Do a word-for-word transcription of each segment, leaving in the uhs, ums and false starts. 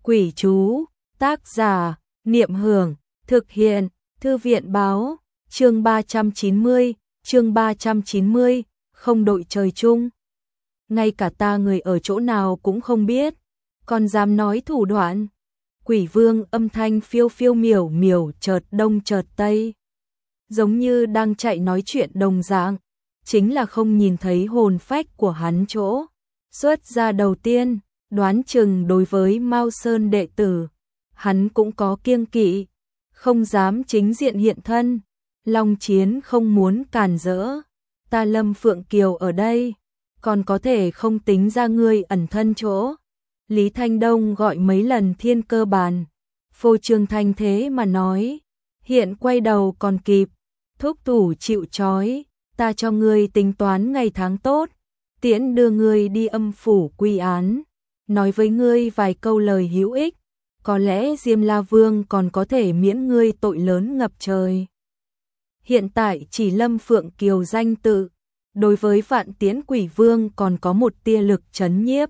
Quỷ chú, tác giả, Niệm Hưởng, thực hiện, Thư viện báo, chương ba trăm chín mươi, chương ba trăm chín mươi, không đội trời chung. Ngay cả ta người ở chỗ nào cũng không biết, còn dám nói thủ đoạn. Quỷ vương âm thanh phiêu phiêu miểu miểu chợt đông chợt tây. Giống như đang chạy nói chuyện đồng dạng, chính là không nhìn thấy hồn phách của hắn chỗ. Xuất ra đầu tiên, đoán chừng đối với Mao Sơn đệ tử, hắn cũng có kiêng kỵ, không dám chính diện hiện thân. Long Chiến không muốn cản rỡ, ta Lâm Phượng Kiều ở đây, còn có thể không tính ra ngươi ẩn thân chỗ. Lý Thanh Đông gọi mấy lần thiên cơ bàn, phô trương thanh thế mà nói, hiện quay đầu còn kịp, thúc thủ chịu trói, ta cho ngươi tính toán ngày tháng tốt, tiễn đưa ngươi đi âm phủ quy án, nói với ngươi vài câu lời hữu ích, có lẽ Diêm La Vương còn có thể miễn ngươi tội lớn ngập trời. Hiện tại chỉ Lâm Phượng Kiều danh tự, đối với Vạn Tiễn Quỷ Vương còn có một tia lực trấn nhiếp.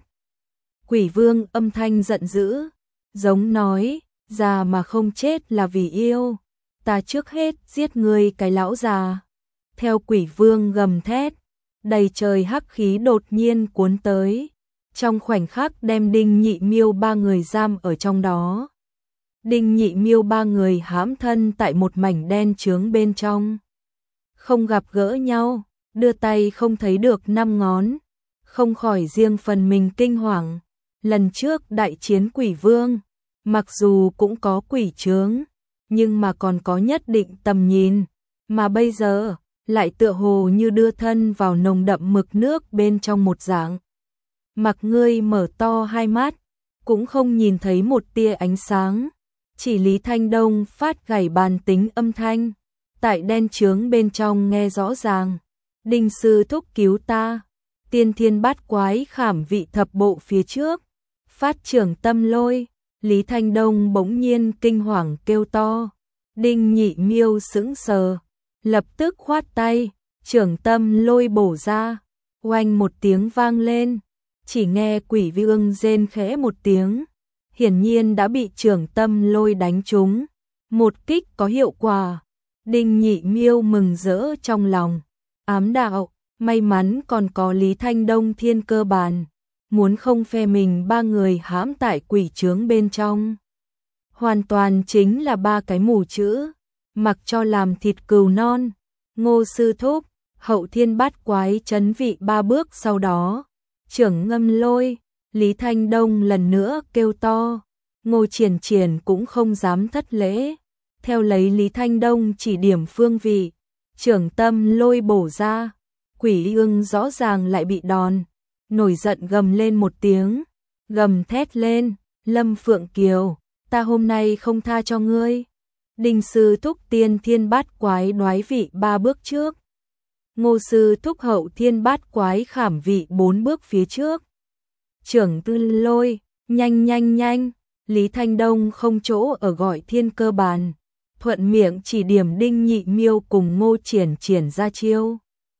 Quỷ Vương âm thanh giận dữ, giống nói, già mà không chết là vì yêu, ta trước hết giết ngươi cái lão già. Theo Quỷ Vương gầm thét, đầy trời hắc khí đột nhiên cuốn tới, trong khoảnh khắc đem Đinh Nhị Miêu ba người giam ở trong đó. Đinh Nhị Miêu ba người hãm thân tại một mảnh đen chướng bên trong, không gặp gỡ nhau, đưa tay không thấy được năm ngón, không khỏi riêng phần mình kinh hoàng. Lần trước đại chiến Quỷ Vương, mặc dù cũng có quỷ chướng, nhưng mà còn có nhất định tầm nhìn, mà bây giờ lại tựa hồ như đưa thân vào nồng đậm mực nước bên trong một dạng. Mặc ngươi mở to hai mắt, cũng không nhìn thấy một tia ánh sáng, chỉ Lý Thanh Đông phát gảy bàn tính âm thanh, tại đen chướng bên trong nghe rõ ràng. Đinh sư thúc cứu ta, tiên thiên bát quái khảm vị thập bộ phía trước, phát trưởng tâm lôi. Lý Thanh Đông bỗng nhiên kinh hoàng kêu to, Đinh Nhị Miêu sững sờ, lập tức khoát tay, trưởng tâm lôi bổ ra, oanh một tiếng vang lên, chỉ nghe Quỷ Vương rên khẽ một tiếng, hiển nhiên đã bị trưởng tâm lôi đánh trúng, một kích có hiệu quả. Đinh Nhị Miêu mừng rỡ trong lòng, ám đạo, may mắn còn có Lý Thanh Đông thiên cơ bàn, muốn không phe mình ba người hãm tại quỷ chướng bên trong. Hoàn toàn chính là ba cái mù chữ, mặc cho làm thịt cừu non. Ngô sư thúc, hậu thiên bát quái chấn vị ba bước sau đó, trưởng ngâm lôi. Lý Thanh Đông lần nữa kêu to, Ngô Triển Triển cũng không dám thất lễ, theo lấy Lý Thanh Đông chỉ điểm phương vị, trưởng tâm lôi bổ ra. Quỷ Ương rõ ràng lại bị đòn, nổi giận gầm lên một tiếng, gầm thét lên, Lâm Phượng Kiều, ta hôm nay không tha cho ngươi. Đinh sư thúc tiên thiên bát quái đoái vị ba bước trước, Ngô sư thúc hậu thiên bát quái khảm vị bốn bước phía trước. Trưởng tư lôi, nhanh nhanh nhanh, Lý Thanh Đông không chỗ ở gọi thiên cơ bàn, thuận miệng chỉ điểm Đinh Nhị Miêu cùng Ngô Triển Triển ra chiêu.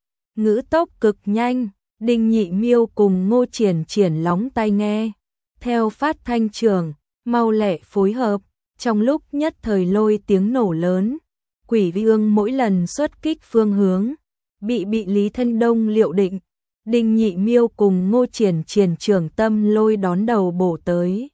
Ngữ tốc cực nhanh, Đinh Nhị Miêu cùng Ngô Triển Triển lóng tai nghe, theo phát thanh trường, mau lẹ phối hợp, trong lúc nhất thời lôi tiếng nổ lớn. Quỷ Vương mỗi lần xuất kích phương hướng, bị bị Lý Thanh Đông liệu định, Đinh Nhị Miêu cùng Ngô Triển Triển trưởng tâm lôi đón đầu bổ tới.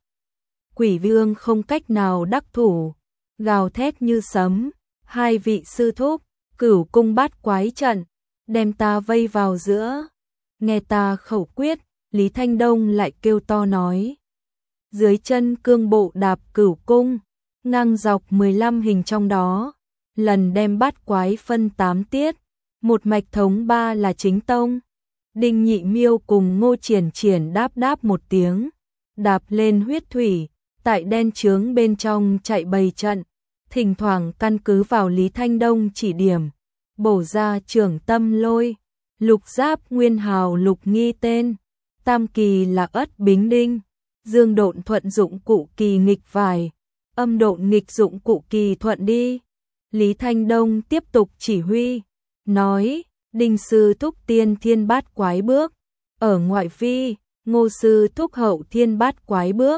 Quỷ Vương không cách nào đắc thủ, gào thét như sấm, hai vị sư thúc, cửu cung bát quái trận, đem ta vây vào giữa. Nghe ta khẩu quyết, Lý Thanh Đông lại kêu to nói. Dưới chân cương bộ đạp cửu cung, ngang dọc mười lăm hình trong đó, lần đem bát quái phân tám tiết, một mạch thống ba là chính tông. Đinh Nhị Miêu cùng Ngô Triển Triển đáp đáp một tiếng, đạp lên huyết thủy, tại đen chướng bên trong chạy bầy trận, thỉnh thoảng căn cứ vào Lý Thanh Đông chỉ điểm, bổ ra trưởng tâm lôi. Lục giáp nguyên hào lục nghi tên, tam kỳ là ất bính đinh, dương độn thuận dụng cụ kỳ nghịch vài, âm độn nghịch dụng cụ kỳ thuận đi. Lý Thanh Đông tiếp tục chỉ huy, nói, Đinh sư thúc tiên thiên bát quái bước, ở ngoại vi, Ngô sư thúc hậu thiên bát quái bước,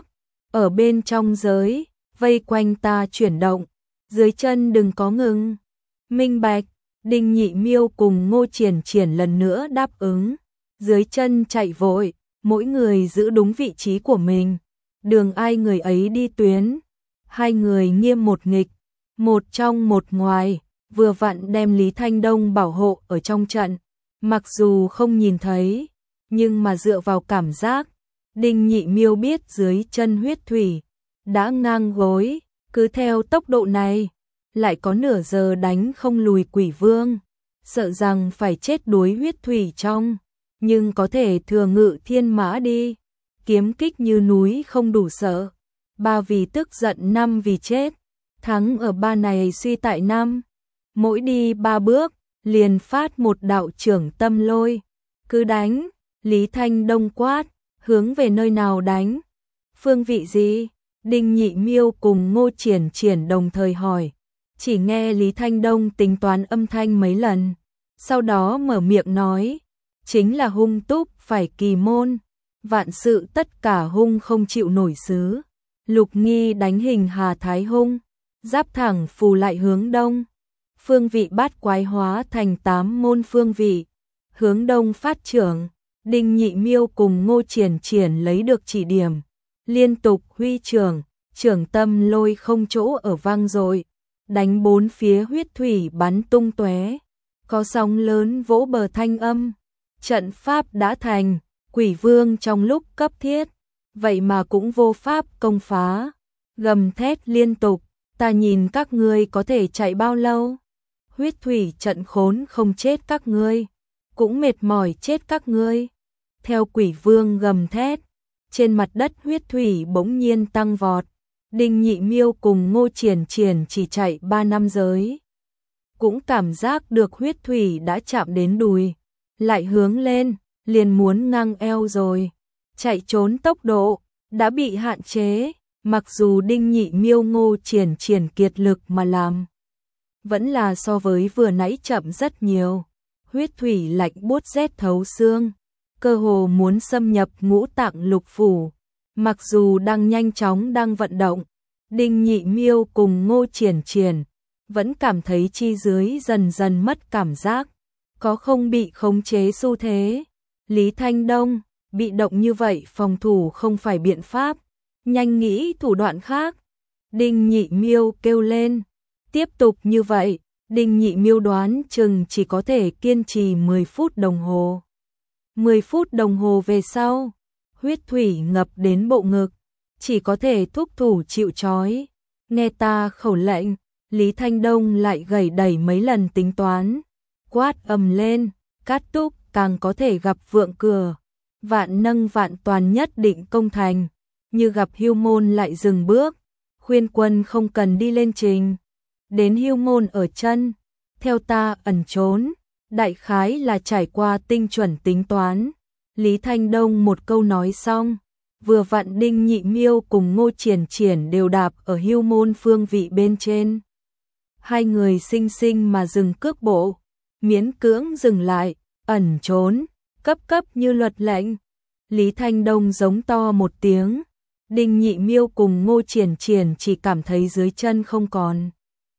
ở bên trong giới, vây quanh ta chuyển động, dưới chân đừng có ngừng. Minh bạch, Đinh Nhị Miêu cùng Ngô Triển Triển lần nữa đáp ứng, dưới chân chạy vội, mỗi người giữ đúng vị trí của mình, đường ai người ấy đi tuyến, hai người nghiêm một nghịch, một trong một ngoài, vừa vặn đem Lý Thanh Đông bảo hộ ở trong trận, mặc dù không nhìn thấy, nhưng mà dựa vào cảm giác, Đinh Nhị Miêu biết dưới chân huyết thủy đã ngang gối, cứ theo tốc độ này, lại có nửa giờ đánh không lùi Quỷ Vương, sợ rằng phải chết đuối huyết thủy trong, nhưng có thể thừa ngự thiên mã đi, kiếm kích như núi không đủ sợ, ba vì tức giận năm vì chết, thắng ở ba này suy tại năm, mỗi đi ba bước, liền phát một đạo trưởng tâm lôi, cứ đánh, Lý Thanh Đông quát, hướng về nơi nào đánh, phương vị gì, Đinh Nhị Miêu cùng Ngô Triển Triển đồng thời hỏi, chỉ nghe Lý Thanh Đông tính toán âm thanh mấy lần, sau đó mở miệng nói, chính là hung túc phải kỳ môn, vạn sự tất cả hung không chịu nổi xứ, Lục Nghi đánh hình Hà Thái Hung, giáp thẳng phù lại hướng đông, phương vị bát quái hóa thành tám môn phương vị, hướng đông phát trưởng, Đinh Nhị Miêu cùng Ngô Triển Triển lấy được chỉ điểm, liên tục huy trưởng, trưởng tâm lôi không chỗ ở vang dội, đánh bốn phía huyết thủy bắn tung tóe, có sóng lớn vỗ bờ thanh âm, trận pháp đã thành, Quỷ Vương trong lúc cấp thiết, vậy mà cũng vô pháp công phá, gầm thét liên tục, ta nhìn các ngươi có thể chạy bao lâu, huyết thủy trận khốn không chết các ngươi, cũng mệt mỏi chết các ngươi, theo Quỷ Vương gầm thét, trên mặt đất huyết thủy bỗng nhiên tăng vọt, Đinh Nhị Miêu cùng Ngô Triển Triển chỉ chạy ba năm giới, cũng cảm giác được huyết thủy đã chạm đến đùi, lại hướng lên, liền muốn ngang eo rồi, chạy trốn tốc độ đã bị hạn chế, mặc dù Đinh Nhị Miêu Ngô Triển Triển kiệt lực mà làm, vẫn là so với vừa nãy chậm rất nhiều, huyết thủy lạnh buốt rét thấu xương, cơ hồ muốn xâm nhập ngũ tạng lục phủ, mặc dù đang nhanh chóng đang vận động, Đinh Nhị Miêu cùng Ngô Triển Triển vẫn cảm thấy chi dưới dần dần mất cảm giác, có không bị khống chế xu thế. Lý Thanh Đông, bị động như vậy phòng thủ không phải biện pháp, nhanh nghĩ thủ đoạn khác. Đinh Nhị Miêu kêu lên, tiếp tục như vậy, Đinh Nhị Miêu đoán chừng chỉ có thể kiên trì mười phút đồng hồ. mười phút đồng hồ về sau, huyết thủy ngập đến bộ ngực, chỉ có thể thúc thủ chịu trói. Nghe ta khẩu lệnh, Lý Thanh Đông lại gầy đẩy mấy lần tính toán, quát ầm lên, Cát Túc càng có thể gặp vượng cửa, vạn nâng vạn toàn nhất định công thành, như gặp Hưu Môn lại dừng bước, khuyên quân không cần đi lên trình, đến Hưu Môn ở chân, theo ta ẩn trốn, đại khái là trải qua tinh chuẩn tính toán. Lý Thanh Đông một câu nói xong, vừa vặn Đinh Nhị Miêu cùng Ngô Triển Triển đều đạp ở Hưu Môn phương vị bên trên. Hai người xinh xinh mà dừng cước bộ, miễn cưỡng dừng lại, ẩn trốn, cấp cấp như luật lệnh. Lý Thanh Đông giống to một tiếng, Đinh Nhị Miêu cùng Ngô Triển Triển chỉ cảm thấy dưới chân không còn.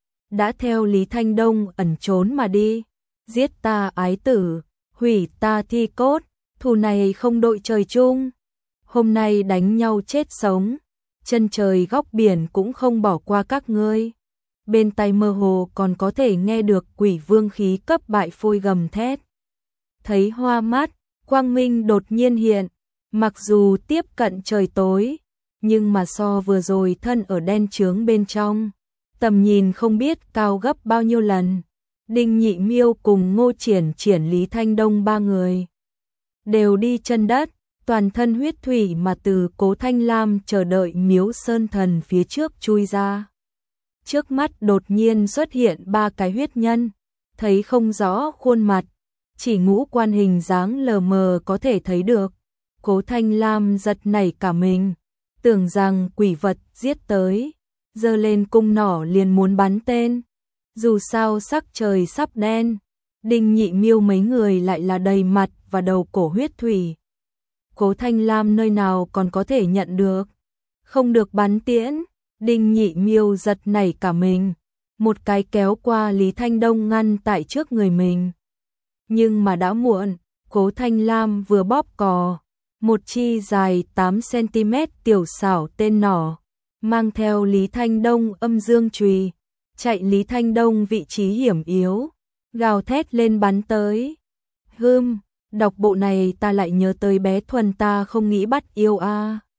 Đã theo Lý Thanh Đông ẩn trốn mà đi, giết ta ái tử, hủy ta thi cốt, thù này không đội trời chung. Hôm nay đánh nhau chết sống, chân trời góc biển cũng không bỏ qua các ngươi. Bên tai mơ hồ còn có thể nghe được Quỷ Vương khí cấp bại phôi gầm thét. Thấy hoa mắt, quang minh đột nhiên hiện, mặc dù tiếp cận trời tối, nhưng mà so vừa rồi thân ở đen chướng bên trong, tầm nhìn không biết cao gấp bao nhiêu lần. Đinh Nhị Miêu cùng Ngô Triển Triển Lý Thanh Đông ba người đều đi chân đất, toàn thân huyết thủy mà từ Cố Thanh Lam chờ đợi Miếu Sơn Thần phía trước chui ra. Trước mắt đột nhiên xuất hiện ba cái huyết nhân, thấy không rõ khuôn mặt, chỉ ngũ quan hình dáng lờ mờ có thể thấy được. Cố Thanh Lam giật nảy cả mình, tưởng rằng quỷ vật giết tới, giơ lên cung nỏ liền muốn bắn tên. Dù sao sắc trời sắp đen, Đinh Nhị Miêu mấy người lại là đầy mặt và đầu cổ huyết thủy. Cố Thanh Lam nơi nào còn có thể nhận được, Không được bắn tiễn, Đinh Nhị Miêu giật nảy cả mình, một cái kéo qua Lý Thanh Đông ngăn tại trước người mình. Nhưng mà đã muộn, Cố Thanh Lam vừa bóp cò, một chi dài tám xăng-ti-mét tiểu xảo tên nỏ, mang theo Lý Thanh Đông âm dương chùy, chạy Lý Thanh Đông vị trí hiểm yếu, gào thét lên bắn tới. Hưm, đọc bộ này ta lại nhớ tới bé Thuần ta không nghĩ bắt yêu a. À.